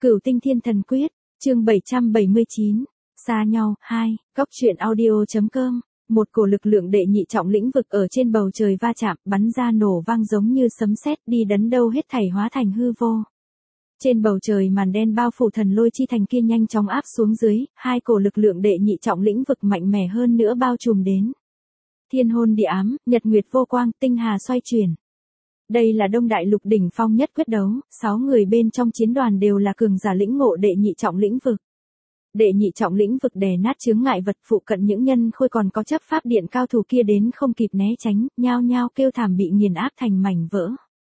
Cửu Tinh Thiên Thần Quyết, chương 779, xa nhau, 2, góc truyện audio.com. Một cổ lực lượng đệ nhị trọng lĩnh vực ở trên bầu trời va chạm, bắn ra nổ vang giống như sấm sét, đi đấn đâu hết thảy hóa thành hư vô. Trên bầu trời màn đen bao phủ thần lôi chi thành kia nhanh chóng áp xuống dưới, hai cổ lực lượng đệ nhị trọng lĩnh vực mạnh mẽ hơn nữa bao trùm đến. Thiên hôn địa ám, nhật nguyệt vô quang, tinh hà xoay chuyển. Đây là Đông Đại Lục đỉnh phong nhất quyết đấu, 6 người bên trong chiến đoàn đều là cường giả lĩnh ngộ đệ nhị trọng lĩnh vực. Đệ nhị trọng lĩnh vực đè nát chướng ngại vật, phụ cận những nhân khôi còn có chấp pháp điện cao thủ kia đến không kịp né tránh, nhao nhao kêu thảm bị nghiền áp thành mảnh vỡ.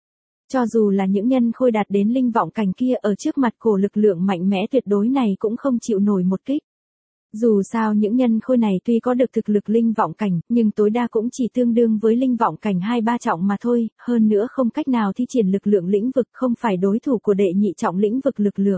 Cho dù là những nhân khôi đạt đến linh vọng cảnh kia ở trước mặt cổ lực lượng mạnh mẽ tuyệt đối này cũng không chịu nổi một kích. Dù sao những nhân khôi này tuy có được thực lực linh vọng cảnh, nhưng tối đa cũng chỉ tương đương với linh vọng cảnh 2-3 trọng mà thôi, hơn nữa không cách nào thi triển lực lượng lĩnh vực, không phải đối thủ của đệ nhị trọng lĩnh vực lực lượng.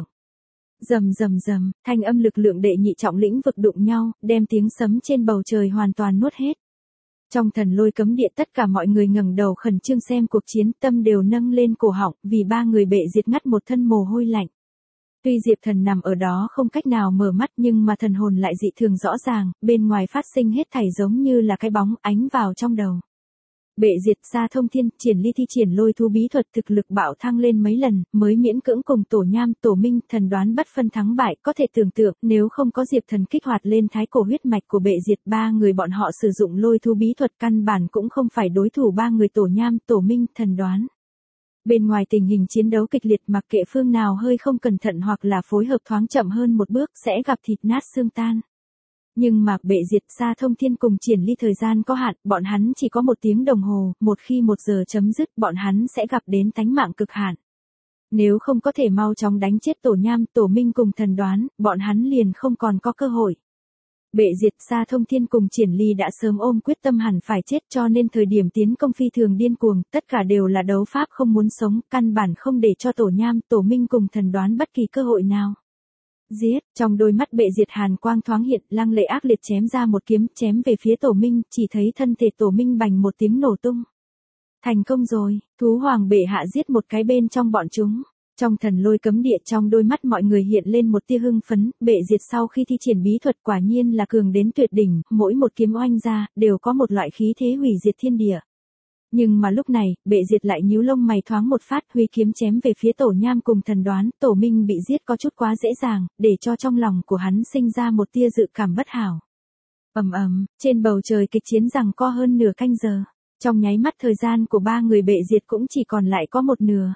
Rầm rầm rầm, thanh âm lực lượng đệ nhị trọng lĩnh vực đụng nhau, đem tiếng sấm trên bầu trời hoàn toàn nuốt hết. Trong thần lôi cấm địa tất cả mọi người ngẩng đầu khẩn trương xem cuộc chiến, tâm đều nâng lên cổ họng, vì ba người bệ diệt ngắt một thân mồ hôi lạnh. Tuy Diệp Thần nằm ở đó không cách nào mở mắt nhưng mà thần hồn lại dị thường rõ ràng, bên ngoài phát sinh hết thảy giống như là cái bóng ánh vào trong đầu. Bệ diệt Sa Thông Thiên, Triển Ly thi triển lôi thú bí thuật, thực lực bạo thăng lên mấy lần, mới miễn cưỡng cùng Tổ Nham, Tổ Minh, thần đoán bất phân thắng bại, có thể tưởng tượng, nếu không có Diệp Thần kích hoạt lên thái cổ huyết mạch của bệ diệt, ba người bọn họ sử dụng lôi thú bí thuật căn bản cũng không phải đối thủ ba người Tổ Nham, Tổ Minh, thần đoán. Bên ngoài tình hình chiến đấu kịch liệt, mặc kệ phương nào hơi không cẩn thận hoặc là phối hợp thoáng chậm hơn một bước sẽ gặp thịt nát xương tan. Nhưng mà bệ diệt Sa Thông Thiên cùng Triển Ly thời gian có hạn, bọn hắn chỉ có 1 tiếng đồng hồ, một khi 1 giờ chấm dứt bọn hắn sẽ gặp đến tánh mạng cực hạn. Nếu không có thể mau chóng đánh chết Tổ Nham, Tổ Minh cùng thần đoán, bọn hắn liền không còn có cơ hội. Bệ diệt Sa Thông Thiên cùng Triển Ly đã sớm ôm quyết tâm hẳn phải chết, cho nên thời điểm tiến công phi thường điên cuồng, tất cả đều là đấu pháp không muốn sống, căn bản không để cho Tổ Nham, Tổ Minh cùng thần đoán bất kỳ cơ hội nào. Giết, trong đôi mắt bệ diệt hàn quang thoáng hiện, lăng lệ ác liệt chém ra một kiếm, chém về phía Tổ Minh, chỉ thấy thân thể Tổ Minh bành một tiếng nổ tung. Thành công rồi, thú hoàng bệ hạ giết một cái bên trong bọn chúng. Trong thần lôi cấm địa, trong đôi mắt mọi người hiện lên một tia hưng phấn, bệ diệt sau khi thi triển bí thuật quả nhiên là cường đến tuyệt đỉnh, mỗi một kiếm oanh ra, đều có một loại khí thế hủy diệt thiên địa. Nhưng mà lúc này, bệ diệt lại nhíu lông mày thoáng một phát, huy kiếm chém về phía Tổ Nham cùng thần đoán, Tổ Minh bị giết có chút quá dễ dàng, để cho trong lòng của hắn sinh ra một tia dự cảm bất hảo. Ầm ầm, trên bầu trời kịch chiến giằng co hơn nửa canh giờ. Trong nháy mắt thời gian của ba người bệ diệt cũng chỉ còn lại có một nửa.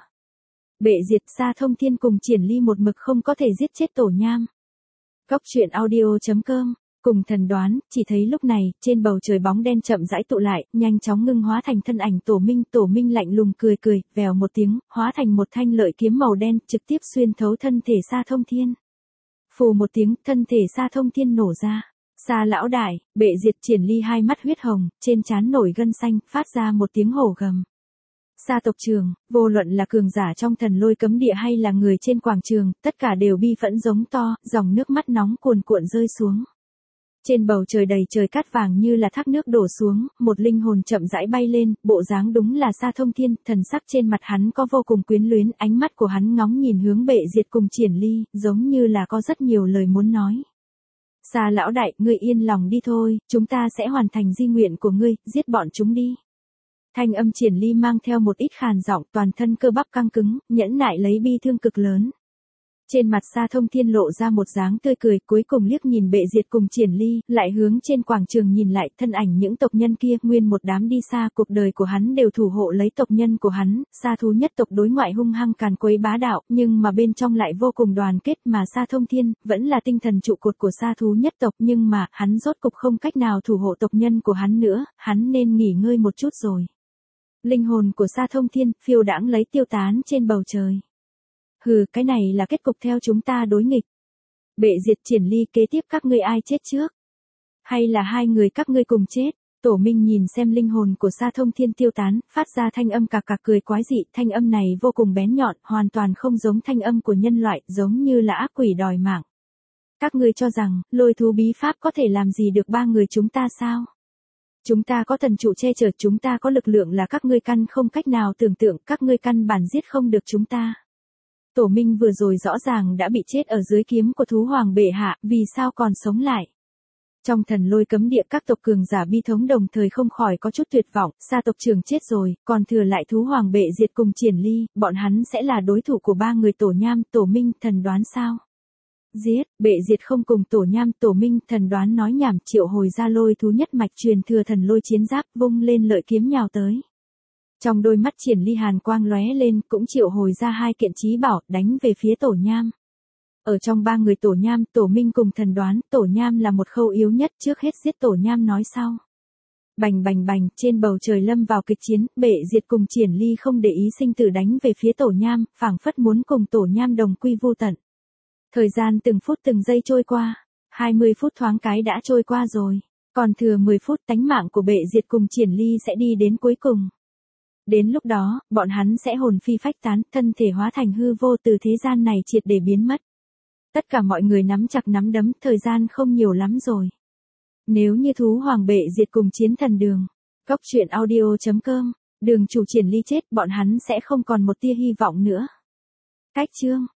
Bệ diệt Sa Thông Thiên cùng Triển Ly một mực không có thể giết chết Tổ Nham. Góc truyện audio.com. Cùng thần đoán, chỉ thấy lúc này, trên bầu trời bóng đen chậm rãi tụ lại, nhanh chóng ngưng hóa thành thân ảnh Tổ Minh lạnh lùng cười cười, vèo một tiếng, hóa thành một thanh lợi kiếm màu đen, trực tiếp xuyên thấu thân thể Sa Thông Thiên. Phù một tiếng, thân thể Sa Thông Thiên nổ ra. Sa lão đại, bệ diệt Triển Ly hai mắt huyết hồng, trên trán nổi gân xanh, phát ra một tiếng hổ gầm. Sa tộc trưởng, vô luận là cường giả trong thần lôi cấm địa hay là người trên quảng trường, tất cả đều bi phẫn giống to, dòng nước mắt nóng cuồn cuộn rơi xuống. Trên bầu trời đầy trời cát vàng như là thác nước đổ xuống, một linh hồn chậm rãi bay lên, bộ dáng đúng là Sa Thông Thiên, thần sắc trên mặt hắn có vô cùng quyến luyến, ánh mắt của hắn ngóng nhìn hướng bệ diệt cùng Triển Ly, giống như là có rất nhiều lời muốn nói. Sa lão đại, ngươi yên lòng đi thôi, chúng ta sẽ hoàn thành di nguyện của ngươi, giết bọn chúng đi. Thanh âm Triển Ly mang theo một ít khàn giọng, toàn thân cơ bắp căng cứng, nhẫn nại lấy bi thương cực lớn. Trên mặt Sa Thông Thiên lộ ra một dáng tươi cười, cuối cùng liếc nhìn bệ diệt cùng Triển Ly, lại hướng trên quảng trường nhìn lại, thân ảnh những tộc nhân kia, nguyên một đám đi xa, cuộc đời của hắn đều thủ hộ lấy tộc nhân của hắn, Sa thú nhất tộc đối ngoại hung hăng càn quấy bá đạo, nhưng mà bên trong lại vô cùng đoàn kết, mà Sa Thông Thiên vẫn là tinh thần trụ cột của Sa thú nhất tộc, nhưng mà hắn rốt cục không cách nào thủ hộ tộc nhân của hắn nữa, hắn nên nghỉ ngơi một chút rồi. Linh hồn của Sa Thông Thiên phiêu đãng lấy tiêu tán trên bầu trời. Hừ, cái này là kết cục theo chúng ta đối nghịch. Bệ diệt Triển Ly, kế tiếp các ngươi ai chết trước? Hay là hai người các ngươi cùng chết? Tổ Minh nhìn xem linh hồn của Sa Thông Thiên tiêu tán, phát ra thanh âm cạc cạc cười quái dị, thanh âm này vô cùng bén nhọn, hoàn toàn không giống thanh âm của nhân loại, giống như là ác quỷ đòi mạng. Các ngươi cho rằng, lôi thú bí pháp có thể làm gì được ba người chúng ta sao? Chúng ta có thần trụ che chở, chúng ta có lực lượng là các ngươi căn không cách nào tưởng tượng, các ngươi căn bản giết không được chúng ta. Tổ Minh vừa rồi rõ ràng đã bị chết ở dưới kiếm của thú hoàng bệ hạ, vì sao còn sống lại? Trong thần lôi cấm địa các tộc cường giả bi thống đồng thời không khỏi có chút tuyệt vọng, Sa tộc trưởng chết rồi, còn thừa lại thú hoàng bệ diệt cùng Triển Ly, bọn hắn sẽ là đối thủ của ba người Tổ Nham, Tổ Minh, thần đoán sao? Giết, bệ diệt không cùng Tổ Nham, Tổ Minh, thần đoán nói nhảm, triệu hồi ra lôi thú nhất mạch truyền thừa thần lôi chiến giáp, vung lên lợi kiếm nhào tới. Trong đôi mắt Triển Ly hàn quang lóe lên, cũng triệu hồi ra hai kiện chí bảo, đánh về phía Tổ Nham. Ở trong ba người Tổ Nham, Tổ Minh cùng thần đoán, Tổ Nham là một khâu yếu nhất, trước hết giết Tổ Nham nói sau. Bành bành bành, trên bầu trời lâm vào kịch chiến, bệ diệt cùng Triển Ly không để ý sinh tử đánh về phía Tổ Nham, phảng phất muốn cùng Tổ Nham đồng quy vô tận. Thời gian từng phút từng giây trôi qua, 20 phút thoáng cái đã trôi qua rồi, còn thừa 10 phút tánh mạng của bệ diệt cùng Triển Ly sẽ đi đến cuối cùng. Đến lúc đó, bọn hắn sẽ hồn phi phách tán, thân thể hóa thành hư vô từ thế gian này triệt để biến mất. Tất cả mọi người nắm chặt nắm đấm, thời gian không nhiều lắm rồi. Nếu như thú hoàng bệ diệt cùng chiến thần đường, Cốc truyện audio.com, đường chủ Triển Ly chết, bọn hắn sẽ không còn một tia hy vọng nữa. Cách chương